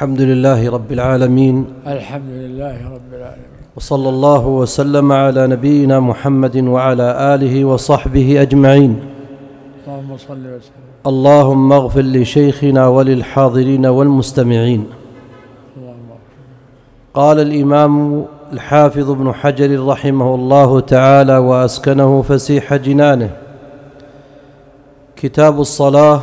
الحمد لله رب العالمين. الحمد لله رب العالمين. وصلى الله وسلم على نبينا محمد وعلى آله وصحبه أجمعين. اللهم صل وسلم. اللهم اغفر لشيخنا وللحاضرين والمستمعين. قال الإمام الحافظ ابن حجر رحمه الله تعالى وأسكنه فسيح جنانه: كتاب الصلاة.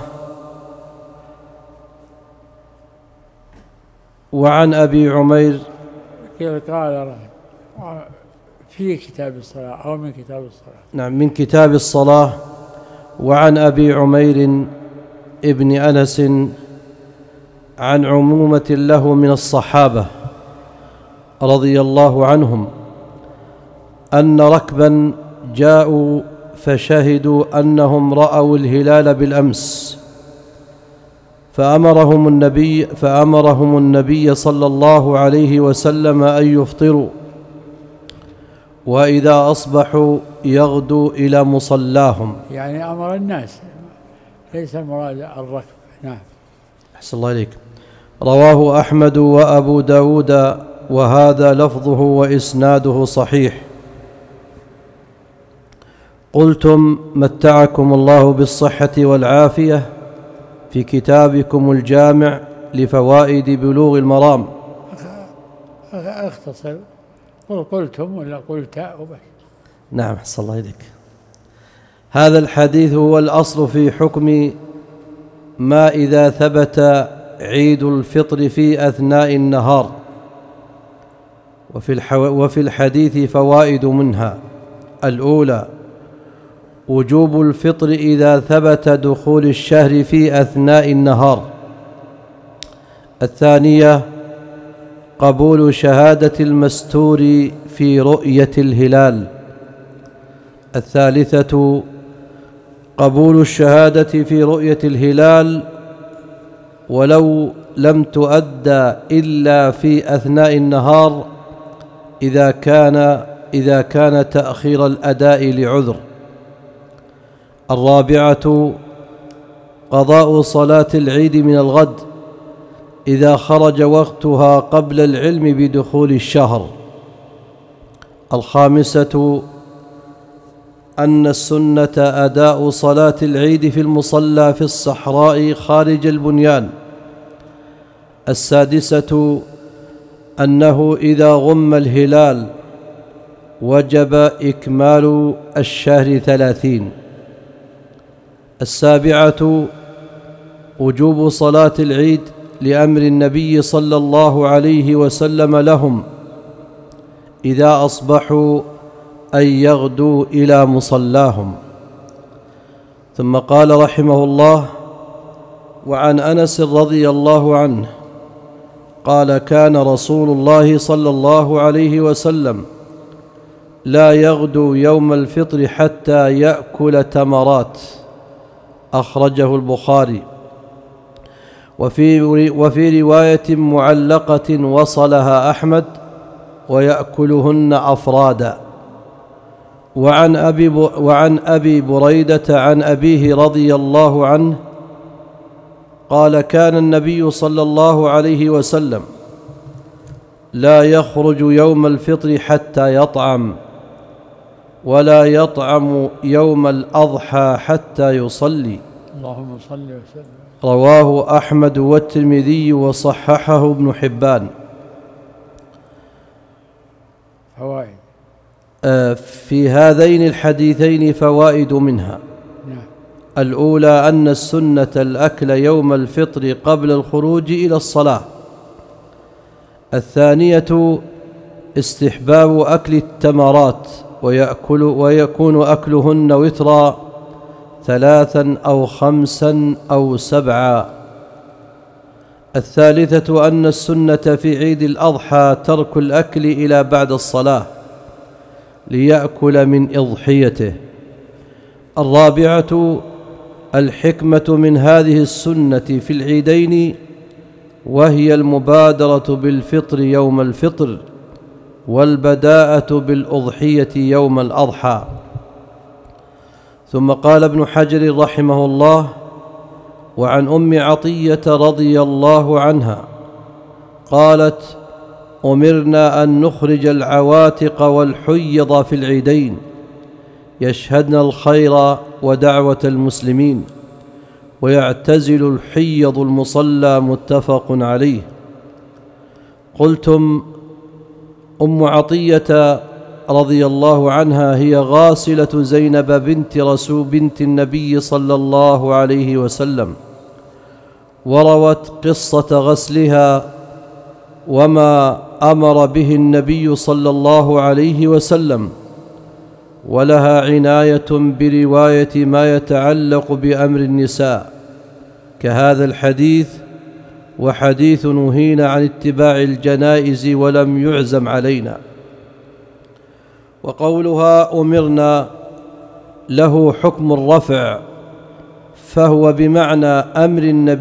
وعن أبي عمير قال في كتاب الصلاة أو من كتاب الصلاة. نعم، من كتاب الصلاة. وعن أبي عمير ابن أنس عن عمومة له من الصحابة رضي الله عنهم أن ركبا جاءوا فشهدوا أنهم رأوا الهلال بالأمس، فأمرهم النبي صلى الله عليه وسلم أن يفطروا، وإذا أصبحوا يغدوا إلى مصلاهم. يعني أمر الناس، ليس المراد الركب. نعم. أحسن الله إليك. رواه أحمد وأبو داود، وهذا لفظه وإسناده صحيح. قلتم: متعكم الله بالصحة والعافية في كتابكم الجامع لفوائد بلوغ المرام. اختصر، قلتم ولا قلت وبس. نعم، أحسن الله إليك. هذا الحديث هو الأصل في حكم ما إذا ثبت عيد الفطر في أثناء النهار، وفي الحديث فوائد منها: الأولى وجوب الفطر إذا ثبت دخول الشهر في أثناء النهار. الثانية قبول شهادة المستور في رؤية الهلال. الثالثة قبول الشهادة في رؤية الهلال ولو لم تؤدى إلا في أثناء النهار إذا كان تأخير الأداء لعذر. الرابعة قضاء صلاة العيد من الغد إذا خرج وقتها قبل العلم بدخول الشهر. الخامسة أن السنة أداء صلاة العيد في المصلى في الصحراء خارج البنيان. السادسة أنه إذا غم الهلال وجب إكمال الشهر 30. السابعة وجوب صلاة العيد لأمر النبي صلى الله عليه وسلم لهم إذا أصبحوا أن يغدوا إلى مصلاهم. ثم قال رحمه الله: وعن أنس رضي الله عنه قال: كان رسول الله صلى الله عليه وسلم لا يغدو يوم الفطر حتى يأكل تمرات. أخرجه البخاري. وفي رواية معلقة وصلها أحمد: ويأكلهن أفرادا. وعن أبي بريدة عن أبيه رضي الله عنه قال: كان النبي صلى الله عليه وسلم لا يخرج يوم الفطر حتى يطعم، ولا يطعم يوم الأضحى حتى يصلي. اللهم صل وسلم. رواه أحمد والترمذي وصححه ابن حبان. فوائد في هذين الحديثين فوائد منها: الأولى أن السنة الأكل يوم الفطر قبل الخروج إلى الصلاة. الثانية استحباب أكل التمرات، ويكون أكلهن وترا 3 أو 5 أو 7. الثالثة أن السنة في عيد الأضحى ترك الأكل إلى بعد الصلاة ليأكل من إضحيته. الرابعة الحكمة من هذه السنة في العيدين، وهي المبادرة بالفطر يوم الفطر والبداءة بالأضحية يوم الأضحى. ثم قال ابن حجر رحمه الله: وعن أم عطية رضي الله عنها قالت: أمرنا أن نخرج العواتق والحيض في العيدين يشهدن الخير ودعوة المسلمين، ويعتزل الحيض المصلى. متفق عليه. قلتم: أم عطية رضي الله عنها هي غاسلة زينب بنت النبي صلى الله عليه وسلم، وروت قصة غسلها وما أمر به النبي صلى الله عليه وسلم، ولها عناية برواية ما يتعلق بأمر النساء كهذا الحديث، وحديث نهينا عن اتباع الجنائز ولم يعزم علينا. وقولها أمرنا له حكم الرفع، فهو بمعنى أمرنا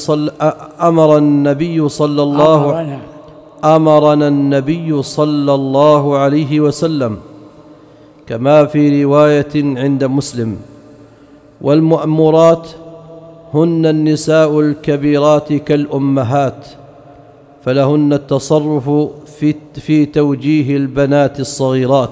النبي صلى الله عليه وسلم، كما في رواية عند مسلم: والمأمورات هن النساء الكبيرات كالأمهات، فلهن التصرف في توجيه البنات الصغيرات.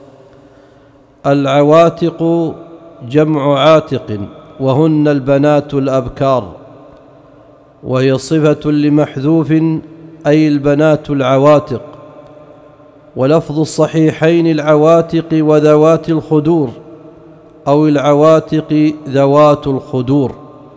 العواتق جمع عاتق، وهن البنات الأبكار، وهي صفة لمحذوف أي البنات العواتق. ولفظ الصحيحين العواتق وذوات الخدور، أو العواتق ذوات الخدور.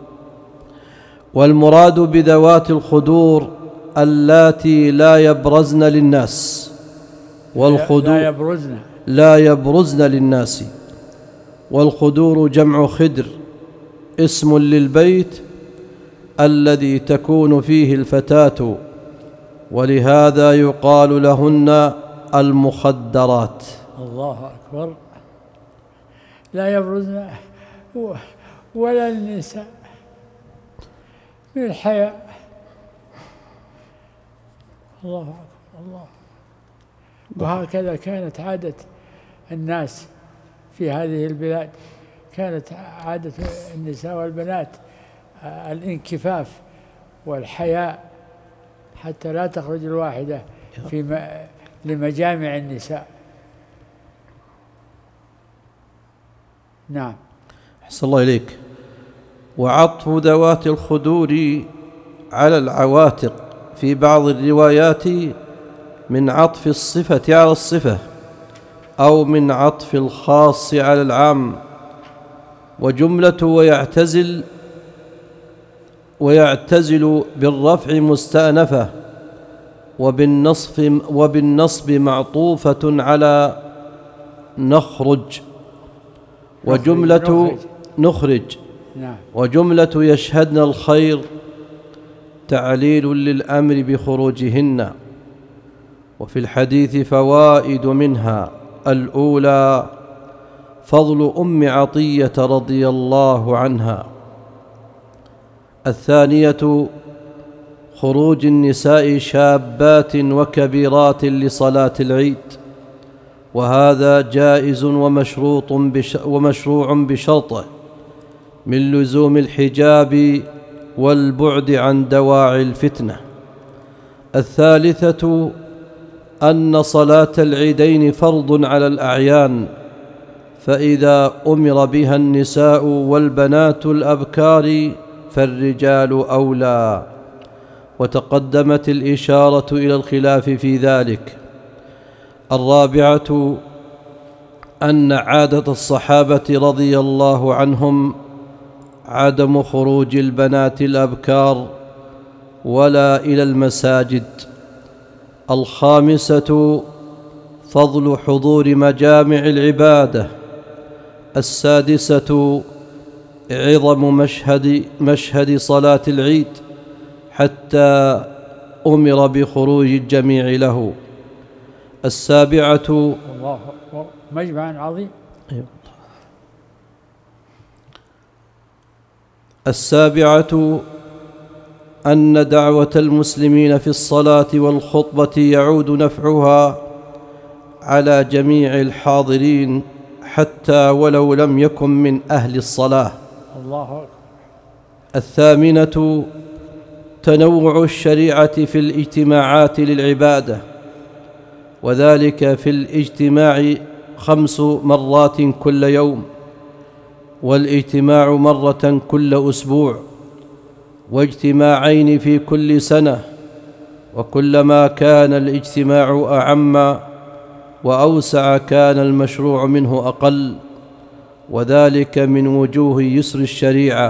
والمراد بذوات الخدور اللاتي لا يبرزن للناس، والخدور لا يبرزن للناس. والخدور جمع خدر، اسم للبيت الذي تكون فيه الفتاة، ولهذا يقال لهن المخدرات. الله أكبر. لا يبرزن ولا النساء من الحياء. الله أكبر الله. وهكذا كانت عادة الناس في هذه البلاد، كانت عادة النساء والبنات الانكفاف والحياء، حتى لا تخرج الواحدة لمجامع النساء. نعم. أحسن الله إليك. وعطف ذوات الخدور على العواتق في بعض الروايات من عطف الصفة على الصفة، أو من عطف الخاص على العام. وجملة ويعتزل بالرفع مستأنفة، وبالنصب معطوفة على نخرج. وجملة نخرج وجملة يشهدن الخير تعليل للأمر بخروجهن. وفي الحديث فوائد منها: الأولى فضل أم عطية رضي الله عنها. الثانية خروج النساء شابات وكبيرات لصلاة العيد، وهذا جائز ومشروع بشرطه من لزوم الحجاب والبعد عن دواعي الفتنة. الثالثة أن صلاة العيدين فرض على الأعيان، فإذا أمر بها النساء والبنات الأبكار فالرجال أولى، وتقدمت الإشارة إلى الخلاف في ذلك. الرابعة أن عادة الصحابة رضي الله عنهم عدم خروج البنات الأبكار ولا إلى المساجد. الخامسة فضل حضور مجامع العبادة. السادسة عظم مشهد صلاة العيد حتى أمر بخروج الجميع له. السابعة الله أكبر، مجمع عظيم. السابعة أن دعوة المسلمين في الصلاة والخطبة يعود نفعها على جميع الحاضرين حتى ولو لم يكن من أهل الصلاة. الله أكبر. الثامنة تنوع الشريعة في الاجتماعات للعبادة، وذلك في الاجتماع 5 مرات كل يوم، والاجتماع مرة كل أسبوع، واجتماعين في كل سنة، وكلما كان الاجتماع أعم وأوسع كان المشروع منه أقل، وذلك من وجوه يسر الشريعة.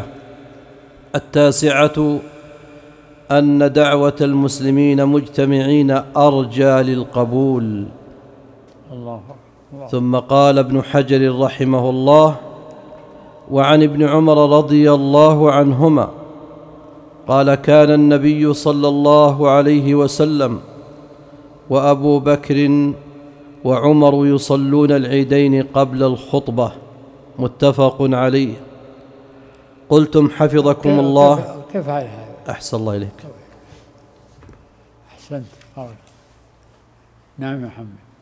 9 أن دعوة المسلمين مجتمعين أرجى للقبول. الله. ثم قال ابن حجر رحمه الله: وعن ابن عمر رضي الله عنهما قال: كان النبي صلى الله عليه وسلم وأبو بكر وعمر يصلون العيدين قبل الخطبة. متفق عليه. قلتم حفظكم الله. كيف على هذا؟ أحسن الله إليك. أحسنت. نعم يا محمد.